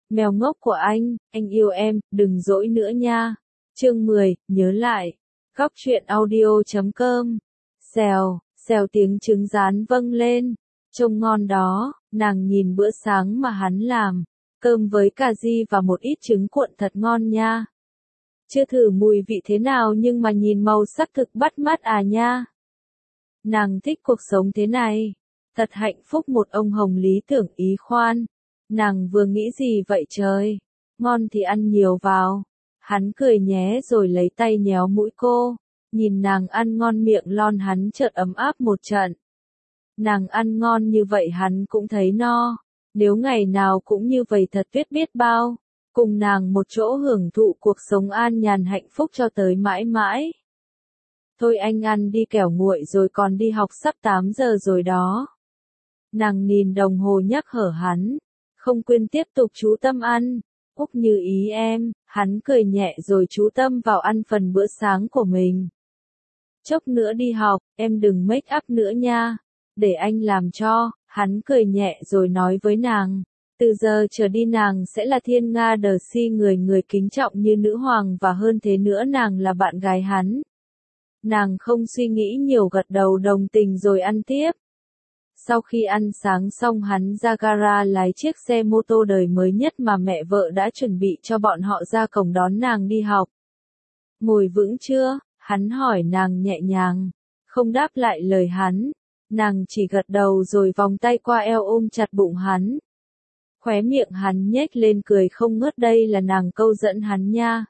Mèo ngốc của anh yêu em, đừng dỗi nữa nha. Chương 10, nhớ lại. Góc truyện audio.com. Xèo, xèo tiếng trứng rán vâng lên. Trông ngon đó, nàng nhìn bữa sáng mà hắn làm. Cơm với cà ri và một ít trứng cuộn thật ngon nha. Chưa thử mùi vị thế nào nhưng mà nhìn màu sắc thực bắt mắt à nha. Nàng thích cuộc sống thế này. Thật hạnh phúc một ông hồng lý tưởng ý khoan. Nàng vừa nghĩ gì vậy trời? Ngon thì ăn nhiều vào. Hắn cười nhé rồi lấy tay nhéo mũi cô. Nhìn nàng ăn ngon miệng lon hắn chợt ấm áp một trận. Nàng ăn ngon như vậy hắn cũng thấy no. Nếu ngày nào cũng như vậy thật tuyệt biết bao. Cùng nàng một chỗ hưởng thụ cuộc sống an nhàn hạnh phúc cho tới mãi mãi. Thôi anh ăn đi kẻo nguội rồi còn đi học sắp 8 giờ rồi đó. Nàng nhìn đồng hồ nhắc hở hắn. Không quên tiếp tục chú tâm ăn. Úc như ý em, hắn cười nhẹ rồi chú tâm vào ăn phần bữa sáng của mình. Chốc nữa đi học, em đừng make up nữa nha. Để anh làm cho, hắn cười nhẹ rồi nói với nàng. Từ giờ trở đi nàng sẽ là thiên nga đờ si người kính trọng như nữ hoàng và hơn thế nữa nàng là bạn gái hắn. Nàng không suy nghĩ nhiều gật đầu đồng tình rồi ăn tiếp. Sau khi ăn sáng xong hắn ra gara lái chiếc xe mô tô đời mới nhất mà mẹ vợ đã chuẩn bị cho bọn họ ra cổng đón nàng đi học. Ngồi vững chưa? Hắn hỏi nàng nhẹ nhàng. Không đáp lại lời hắn. Nàng chỉ gật đầu rồi vòng tay qua eo ôm chặt bụng hắn. Khóe miệng hắn nhếch lên cười không ngớt đây là nàng câu dẫn hắn nha.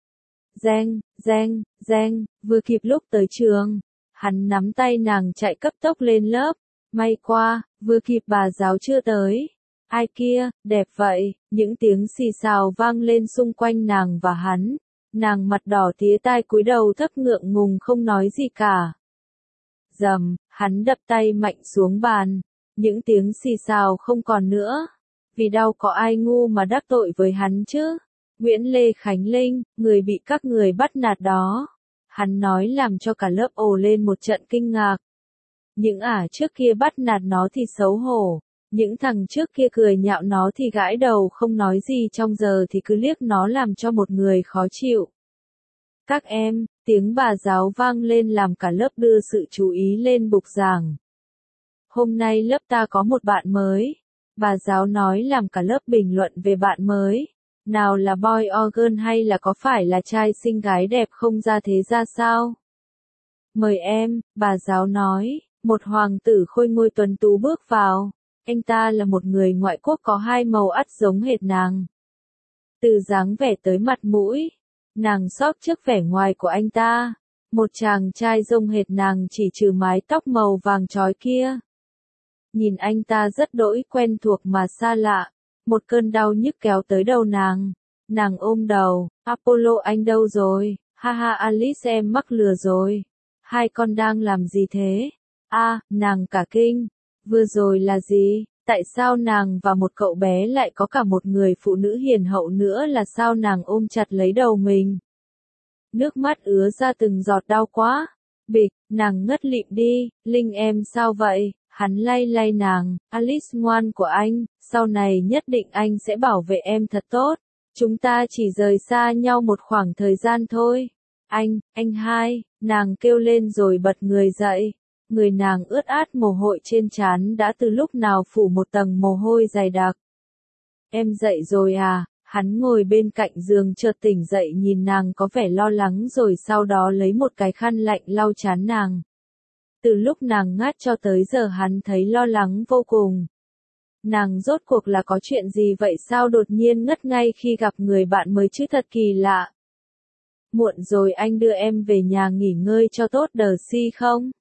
Reng, reng, reng, vừa kịp lúc tới trường. Hắn nắm tay nàng chạy cấp tốc lên lớp. May qua, vừa kịp bà giáo chưa tới. Ai kia, đẹp vậy, những tiếng xì xào vang lên xung quanh nàng và hắn. Nàng mặt đỏ tía tai cúi đầu thấp ngượng ngùng không nói gì cả. Rầm, hắn đập tay mạnh xuống bàn. Những tiếng xì xào không còn nữa. Vì đau có ai ngu mà đắc tội với hắn chứ? Nguyễn Lê Khánh Linh, người bị các người bắt nạt đó. Hắn nói làm cho cả lớp ồ lên một trận kinh ngạc. Những trước kia bắt nạt nó thì xấu hổ. Những thằng trước kia cười nhạo nó thì gãi đầu không nói gì trong giờ thì cứ liếc nó làm cho một người khó chịu. Các em, tiếng bà giáo vang lên làm cả lớp đưa sự chú ý lên bục giảng. Hôm nay lớp ta có một bạn mới. Bà giáo nói làm cả lớp bình luận về bạn mới. Nào là boy or girl hay là có phải là trai xinh gái đẹp không ra thế ra sao? Mời em, bà giáo nói. Một hoàng tử khôi ngôi tuấn tú bước vào. Anh ta là một người ngoại quốc có hai màu ắt giống hệt nàng. Từ dáng vẻ tới mặt mũi. Nàng sót trước vẻ ngoài của anh ta. Một chàng trai giống hệt nàng chỉ trừ mái tóc màu vàng chói kia. Nhìn anh ta rất đỗi quen thuộc mà xa lạ. Một cơn đau nhức kéo tới đầu nàng. Nàng ôm đầu. Apollo anh đâu rồi? Ha ha Alice em mắc lừa rồi. Hai con đang làm gì thế? Nàng cả kinh. Vừa rồi là gì? Tại sao nàng và một cậu bé lại có cả một người phụ nữ hiền hậu nữa là sao nàng ôm chặt lấy đầu mình? Nước mắt ứa ra từng giọt đau quá. Bịch, nàng ngất lịm đi. Linh em sao vậy? Hắn lay lay nàng. Alice ngoan của anh, sau này nhất định anh sẽ bảo vệ em thật tốt. Chúng ta chỉ rời xa nhau một khoảng thời gian thôi. Anh hai, nàng kêu lên rồi bật người dậy. Người nàng ướt át mồ hôi trên trán đã từ lúc nào phủ một tầng mồ hôi dày đặc. Em dậy rồi à? Hắn ngồi bên cạnh giường chợt tỉnh dậy nhìn nàng có vẻ lo lắng rồi sau đó lấy một cái khăn lạnh lau trán nàng. Từ lúc nàng ngát cho tới giờ hắn thấy lo lắng vô cùng. Nàng rốt cuộc là có chuyện gì vậy sao đột nhiên ngất ngay khi gặp người bạn mới chứ thật kỳ lạ. Muộn rồi anh đưa em về nhà nghỉ ngơi cho tốt đờ si không?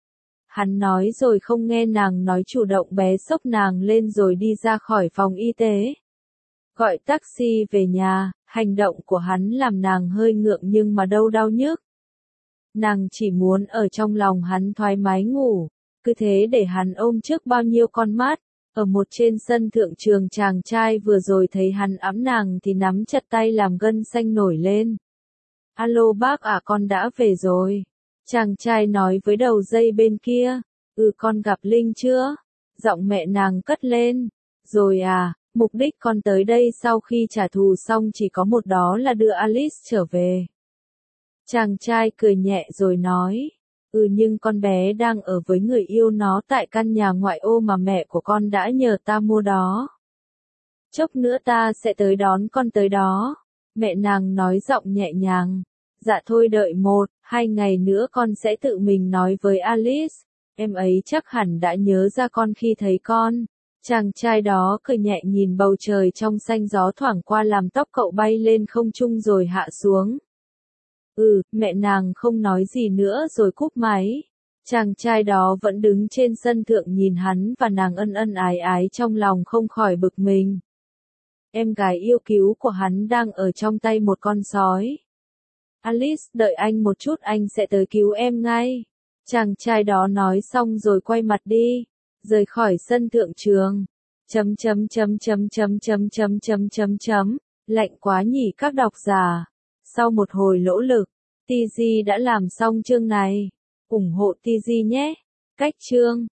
Hắn nói rồi không nghe nàng nói chủ động bế xốc nàng lên rồi đi ra khỏi phòng y tế. Gọi taxi về nhà, hành động của hắn làm nàng hơi ngượng nhưng mà đâu đau nhức. Nàng chỉ muốn ở trong lòng hắn thoải mái ngủ, cứ thế để hắn ôm trước bao nhiêu con mắt. Ở một trên sân thượng trường chàng trai vừa rồi thấy hắn ẵm nàng thì nắm chặt tay làm gân xanh nổi lên. Alo bác à con đã về rồi. Chàng trai nói với đầu dây bên kia. Con gặp Linh chưa? Giọng mẹ nàng cất lên. Rồi à, Mục đích con tới đây sau khi trả thù xong chỉ có một, đó là đưa Alice trở về. Chàng trai cười nhẹ rồi nói, nhưng con bé đang ở với người yêu nó tại căn nhà ngoại ô mà mẹ của con đã nhờ ta mua đó. Chốc nữa ta sẽ tới đón con tới đó. Mẹ nàng nói giọng nhẹ nhàng. Dạ thôi, đợi 1-2 ngày nữa con sẽ tự mình nói với Alice. Em ấy chắc hẳn đã nhớ ra con khi thấy con. Chàng trai đó cười nhẹ nhìn bầu trời trong xanh, gió thoảng qua làm tóc cậu bay lên không trung rồi hạ xuống. Mẹ nàng không nói gì nữa rồi cúp máy. Chàng trai đó vẫn đứng trên sân thượng nhìn hắn và nàng ân ân ái ái, trong lòng không khỏi bực mình. Em gái yêu cứu của hắn đang ở trong tay một con sói. Alice, đợi anh một chút, anh sẽ tới cứu em ngay. Chàng trai đó nói xong rồi quay mặt đi, rời khỏi sân thượng trường. Lạnh quá nhỉ các độc giả. Sau một hồi nỗ lực, TG đã làm xong chương này. Ủng hộ TG nhé. Cách chương